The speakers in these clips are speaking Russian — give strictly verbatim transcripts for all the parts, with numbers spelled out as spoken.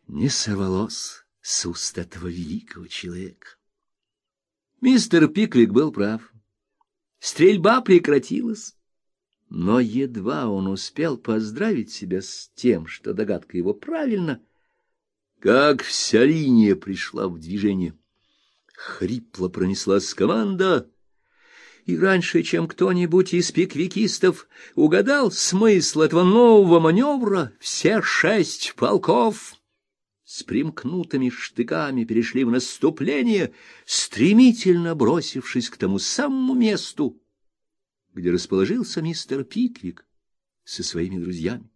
не сорвалось с уст этого великого человека. Мистер Пиквик был прав. Стрельба прекратилась, но едва он успел поздравить себя с тем, что догадка его правильна, как вся линия пришла в движение. Хрипло пронеслась команда, и раньше, чем кто-нибудь из пиквикистов угадал смысл этого нового маневра, все шесть полков с примкнутыми штыками перешли в наступление, стремительно бросившись к тому самому месту, где расположился мистер Пиквик со своими друзьями.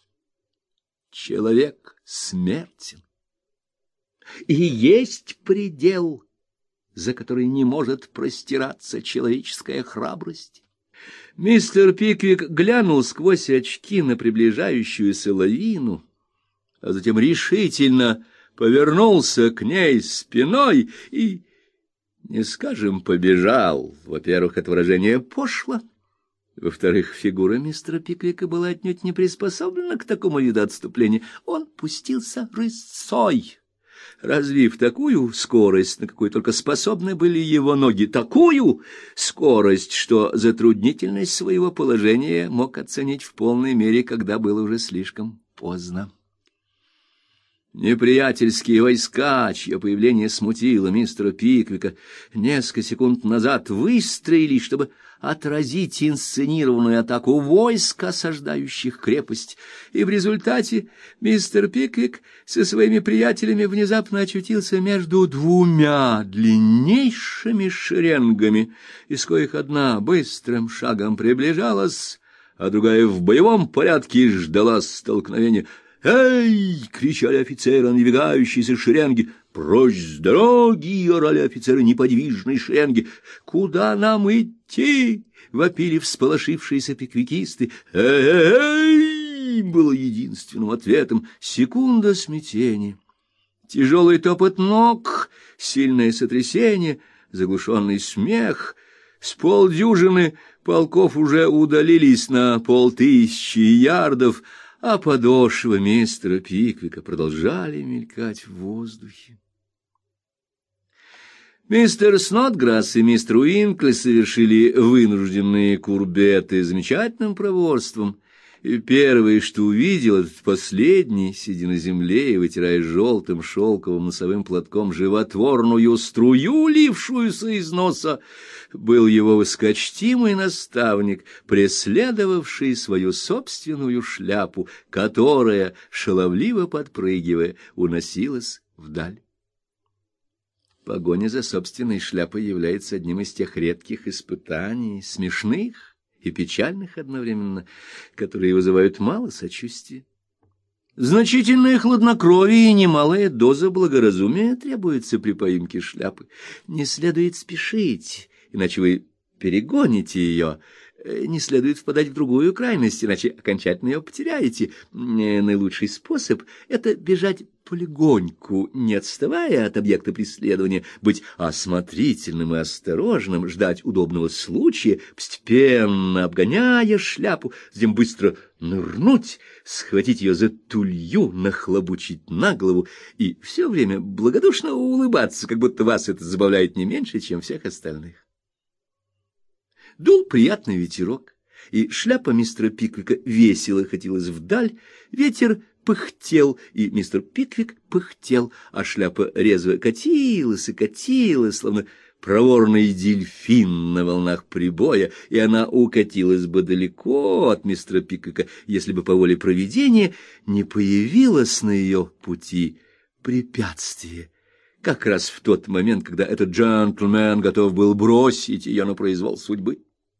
Человек смертен, и есть предел, за который не может простираться человеческая храбрость. Мистер Пиквик глянул сквозь очки на приближающуюся лавину, а затем решительно повернулся к ней спиной и, не скажем, побежал. Во-первых, это выражение пошло. Во-вторых, фигура мистера Пиквика была отнюдь не приспособлена к такому виду отступления. Он пустился рысцой, развив такую скорость, на какую только способны были его ноги, такую скорость, что затруднительность своего положения мог оценить в полной мере, когда было уже слишком поздно. Неприятельские войска, чье появление смутило мистера Пиквика, несколько секунд назад выстроились, чтобы отразить инсценированную атаку войск, осаждающих крепость, и в результате мистер Пиквик со своими приятелями внезапно очутился между двумя длиннейшими шеренгами, из коих одна быстрым шагом приближалась, а другая в боевом порядке ждала столкновения. «Эй!» — кричали офицеры надвигающейся шеренги. «Прочь с дороги!» — орали офицеры неподвижной шеренги. «Куда нам идти?» — вопили всполошившиеся пиквикисты. «Эй!» — было единственным ответом. Секунда смятения. Тяжелый топот ног, сильное сотрясение, заглушенный смех. С полдюжины полков уже удалились на полтысячи ярдов, а подошвы мистера Пиквика продолжали мелькать в воздухе. Мистер Снотграсс и мистер Уинкли совершили вынужденные курбеты замечательным проворством, и первое, что увидел этот последний, сидя на земле и вытирая желтым шелковым носовым платком животворную струю, лившуюся из носа, был его высокочтимый наставник, преследовавший свою собственную шляпу, которая, шаловливо подпрыгивая, уносилась вдаль. Погоня за собственной шляпой является одним из тех редких испытаний, смешных и печальных одновременно, которые вызывают мало сочувствия. Значительное хладнокровие и немалая доза благоразумия требуется при поимке шляпы. Не следует спешить, иначе вы перегоните ее. Не следует впадать в другую крайность, иначе окончательно ее потеряете. Наилучший способ — это бежать полегоньку, не отставая от объекта преследования, быть осмотрительным и осторожным, ждать удобного случая, постепенно обгоняя шляпу, затем быстро нырнуть, схватить ее за тулью, нахлобучить на голову и все время благодушно улыбаться, как будто вас это забавляет не меньше, чем всех остальных. Дул приятный ветерок, и шляпа мистера Пиквика весело катилась вдаль, ветер пыхтел, и мистер Пиквик пыхтел, а шляпа резво катилась и катилась, словно проворный дельфин на волнах прибоя, и она укатилась бы далеко от мистера Пиквика, если бы по воле провидения не появилось на ее пути препятствие, как раз в тот момент, когда этот джентльмен готов был бросить ее на произвол судьбы.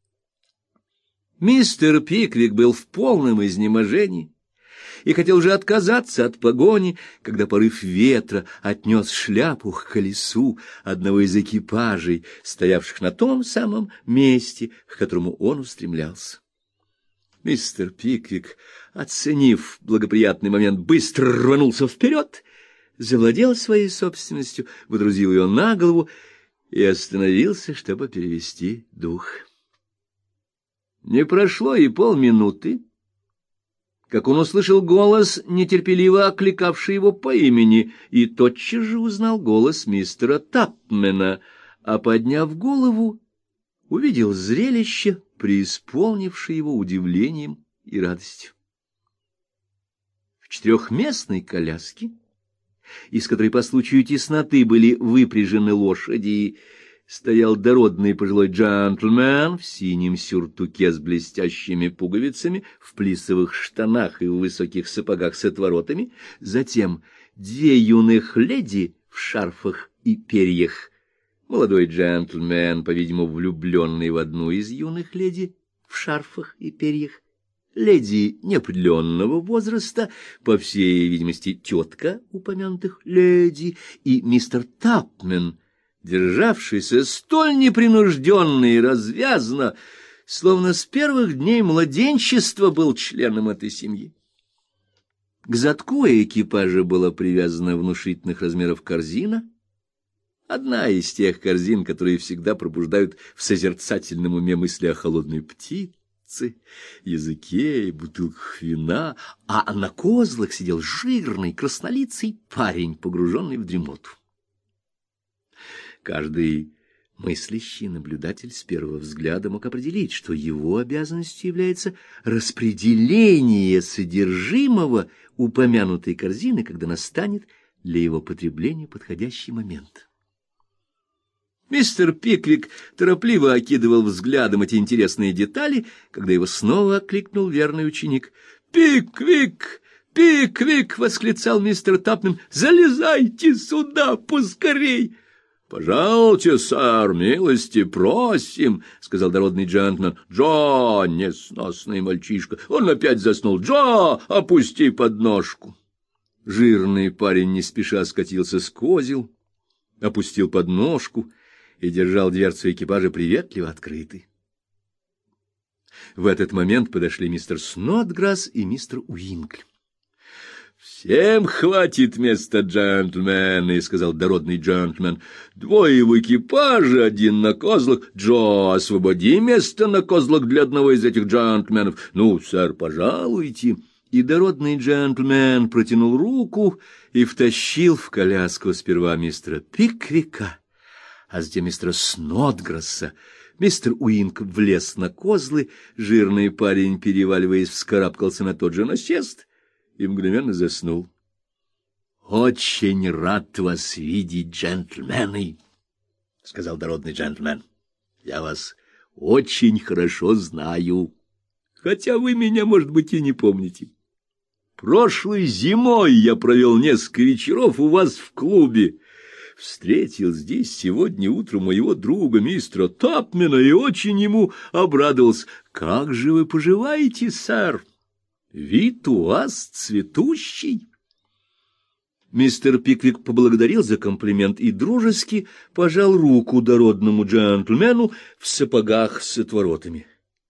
Мистер Пиквик был в полном изнеможении и хотел уже отказаться от погони, когда порыв ветра отнес шляпу к колесу одного из экипажей, стоявших на том самом месте, к которому он устремлялся. Мистер Пиквик, оценив благоприятный момент, быстро рванулся вперед, завладел своей собственностью, водрузил ее на голову и остановился, чтобы перевести дух. Не прошло и полминуты, как он услышал голос, нетерпеливо окликавший его по имени, и тотчас же узнал голос мистера Тапмена, а, подняв голову, увидел зрелище, преисполнившее его удивлением и радостью. В четырехместной коляске, из которой по случаю тесноты были выпряжены лошади, стоял дородный пожилой джентльмен в синем сюртуке с блестящими пуговицами, в плисовых штанах и в высоких сапогах с отворотами, затем две юных леди в шарфах и перьях, молодой джентльмен, по-видимому, влюбленный в одну из юных леди в шарфах и перьях, леди неопределенного возраста, по всей видимости, тетка упомянутых леди, и мистер Тапмен, державшийся столь непринужденно и развязно, словно с первых дней младенчества был членом этой семьи. К задку экипажа была привязана внушительных размеров корзина, одна из тех корзин, которые всегда пробуждают в созерцательном уме мысли о холодной птице, языке и бутылках вина, а на козлах сидел жирный краснолицый парень, погруженный в дремоту. Каждый мыслящий наблюдатель с первого взгляда мог определить, что его обязанностью является распределение содержимого упомянутой корзины, когда настанет для его потребления подходящий момент. Мистер Пиквик торопливо окидывал взглядом эти интересные детали, когда его снова окликнул верный ученик. «Пиквик! Пиквик!» — восклицал мистер Тапмен. «Залезайте сюда поскорей!» «Пожалуйте, сэр, милости просим», — сказал дородный джентльмен. «Джо, несносный мальчишка, он опять заснул. Джо, опусти подножку». Жирный парень не спеша скатился с козел, опустил подножку и держал дверцу экипажа приветливо открытой. В этот момент подошли мистер Снодграсс и мистер Уинкль. «Всем хватит места, джентльмены», — сказал дородный джентльмен. «Двое в экипаже, один на козлах. Джо, освободи место на козлах для одного из этих джентльменов. Ну, сэр, пожалуйте». И дородный джентльмен протянул руку и втащил в коляску сперва мистера Пиквика, а затем мистера Снодграсса. Мистер Уинк влез на козлы, жирный парень, переваливаясь, вскарабкался на тот же насест и мгновенно заснул. «Очень рад вас видеть, джентльмены», — сказал дородный джентльмен. «Я вас очень хорошо знаю, хотя вы меня, может быть, и не помните. Прошлой зимой я провел несколько вечеров у вас в клубе, встретил здесь сегодня утром моего друга мистера Тапмена и очень ему обрадовался. Как же вы поживаете, сэр? Вид у вас цветущий». Мистер Пиквик поблагодарил за комплимент и дружески пожал руку дородному джентльмену в сапогах с отворотами.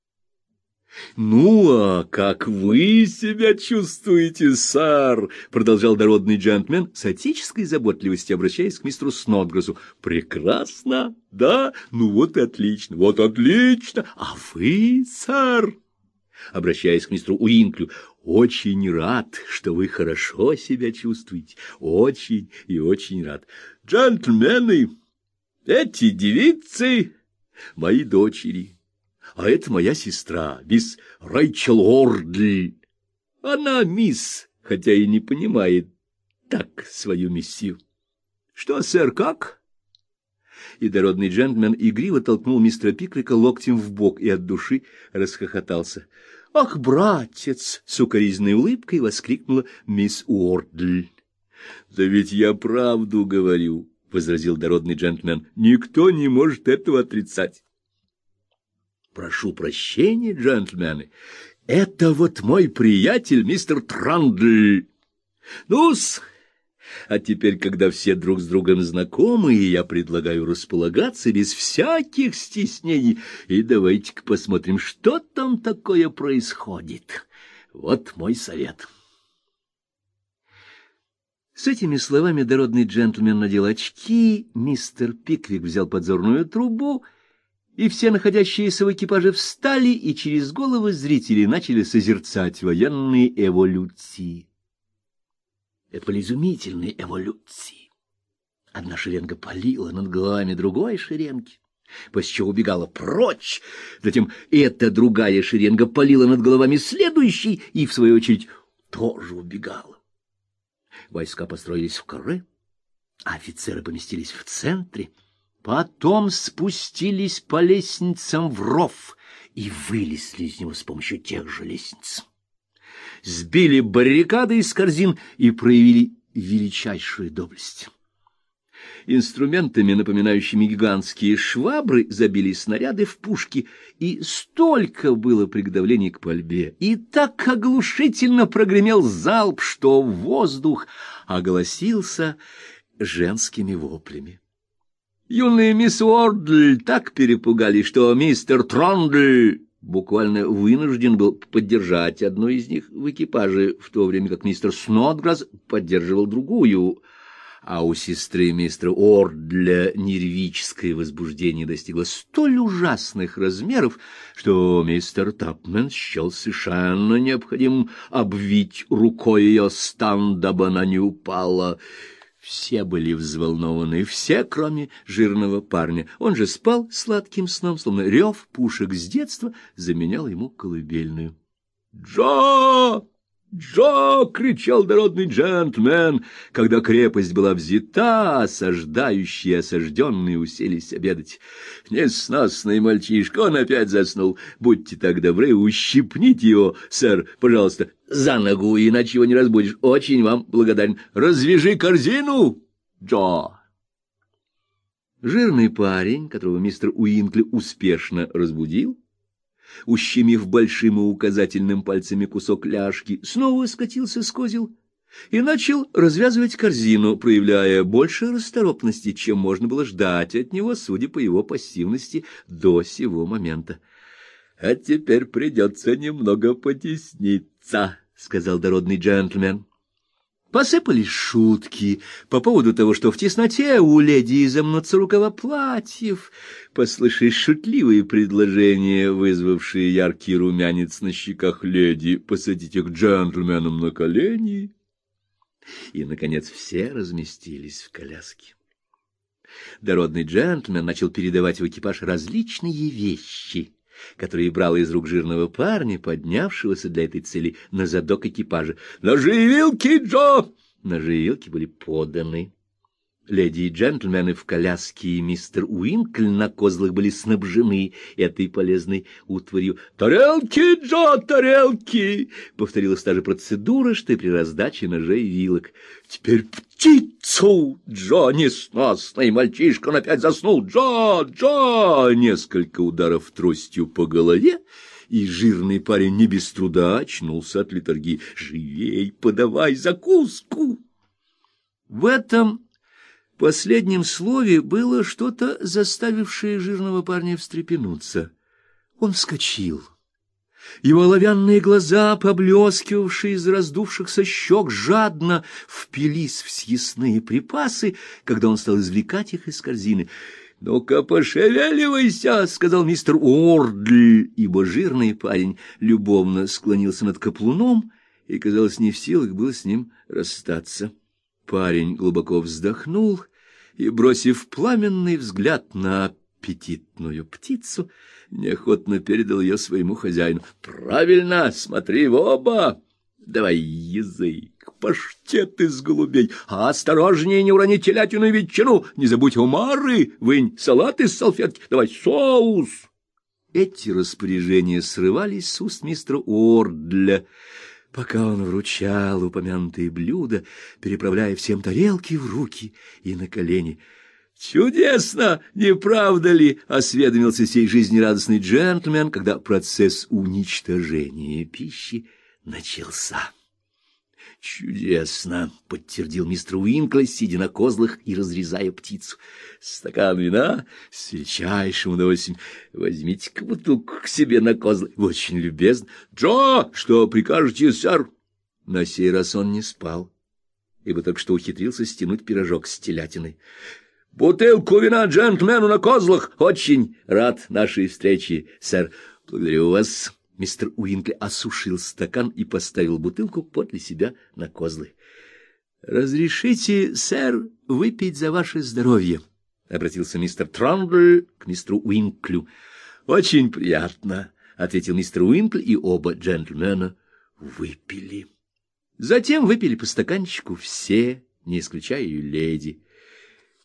«Ну, а как вы себя чувствуете, сэр?» — продолжал дородный джентльмен с отеческой заботливостью, обращаясь к мистеру Снодграссу. «Прекрасно, да? Ну вот и отлично, вот отлично. А вы, сэр?» Обращаясь к мистеру Уинклю, «очень рад, что вы хорошо себя чувствуете. Очень и очень рад. Джентльмены, эти девицы — мои дочери, а это моя сестра, мисс Рэйчел Ордли. Она мисс, хотя и не понимает так свою миссию. Что, сэр, как?» И дородный джентльмен игриво толкнул мистера Пиквика локтем в бок и от души расхохотался. «Ах, братец!» — с укоризненной улыбкой воскликнула мисс Уордль. «Да ведь я правду говорю», — возразил дородный джентльмен. «Никто не может этого отрицать». «Прошу прощения, джентльмены, это вот мой приятель мистер Трандль. Ну-с, а теперь, когда все друг с другом знакомы, я предлагаю располагаться без всяких стеснений, и давайте-ка посмотрим, что там такое происходит. Вот мой совет». С этими словами дородный джентльмен надел очки, мистер Пиквик взял подзорную трубу и все находящиеся в экипаже встали и через головы зрителей начали созерцать военные эволюции. Это были изумительные эволюции. Одна шеренга палила над головами другой шеренги, после чего убегала прочь, затем эта другая шеренга палила над головами следующей и, в свою очередь, тоже убегала. Войска построились в каре, а офицеры поместились в центре, потом спустились по лестницам в ров и вылезли из него с помощью тех же лестниц. Сбили баррикады из корзин и проявили величайшую доблесть. Инструментами, напоминающими гигантские швабры, забили снаряды в пушки, и столько было приготовлений к пальбе, и так оглушительно прогремел залп, что воздух огласился женскими воплями. Юные мисс Уордль так перепугались, что мистер Трондль буквально вынужден был поддержать одну из них в экипаже, в то время как мистер Снодграсс поддерживал другую, а у сестры мистера Уордля нервическое возбуждение достигло столь ужасных размеров, что мистер Тапмен счел совершенно необходимым обвить рукой ее стан, дабы она не упала. Все были взволнованы, все, кроме жирного парня. Он же спал сладким сном, словно рев пушек с детства заменял ему колыбельную. «Джо! Джо!» — кричал дородный джентльмен, когда крепость была взята, осаждающие и осажденные уселись обедать. «Несносный мальчишка, он опять заснул. Будьте так добры, ущипните его, сэр, пожалуйста, за ногу, иначе его не разбудишь. Очень вам благодарен. Развяжи корзину, Джо!» Жирный парень, которого мистер Уинкли успешно разбудил, ущемив большим и указательным пальцами кусок ляжки, снова скатился с козел и начал развязывать корзину, проявляя больше расторопности, чем можно было ждать от него, судя по его пассивности до сего момента. «А теперь придется немного потесниться», — сказал дородный джентльмен. Посыпались шутки по поводу того, что в тесноте у леди изомнутся рукава платьев. Послышались шутливые предложения, вызвавшие яркий румянец на щеках леди, посадить их джентльменам на колени. И, наконец, все разместились в коляске. Дородный джентльмен начал передавать в экипаж различные вещи, которые брал из рук жирного парня, поднявшегося для этой цели на задок экипажа. «Ножи и вилки, Джо!» Ножи и вилки были поданы. Леди и джентльмены в коляске и мистер Уинкль на козлах были снабжены этой полезной утварью. «Тарелки, Джо, тарелки!» — повторилась та же процедура, что и при раздаче ножей и вилок. «Теперь птицу, Джо, несносный мальчишка, он опять заснул! Джо, Джо!» Несколько ударов тростью по голове, и жирный парень не без труда очнулся от летаргии. «Живей, подавай закуску!» В этом в последнем слове было что-то, заставившее жирного парня встрепенуться. Он вскочил. Его оловянные глаза, поблескивавшие из раздувшихся щек, жадно впились в съестные припасы, когда он стал извлекать их из корзины. «Ну-ка, пошевеливайся!» — сказал мистер Уордль, ибо жирный парень любовно склонился над каплуном и, казалось, не в силах было с ним расстаться. Парень глубоко вздохнул и, бросив пламенный взгляд на аппетитную птицу, неохотно передал ее своему хозяину. «Правильно, смотри в оба! Давай язык, паштет из голубей, а осторожнее не урони телятину и ветчину, не забудь омары, вынь салат из салфетки, давай соус!» Эти распоряжения срывались с уст мистера Уордля, пока он вручал упомянутые блюда, переправляя всем тарелки в руки и на колени. «Чудесно, не правда ли?» — осведомился сей жизнерадостный джентльмен, когда процесс уничтожения пищи начался. «Чудесно!» — подтвердил мистер Уинкли, сидя на козлах и разрезая птицу. «Стакан вина с величайшим удовольствием. Возьмите-ка бутылку к себе на козлы. Вы очень любезны. Джо, что прикажете, сэр?» На сей раз он не спал, ибо только что ухитрился стянуть пирожок с телятиной. Бутылку вина джентльмену на козлах. Очень рад нашей встрече, сэр. Благодарю вас. Мистер Уинкли осушил стакан и поставил бутылку подле себя на козлы. — Разрешите, сэр, выпить за ваше здоровье? — обратился мистер Трамбль к мистеру Уинклю. — Очень приятно, — ответил мистер Уинкли, и оба джентльмена выпили. Затем выпили по стаканчику все, не исключая и леди.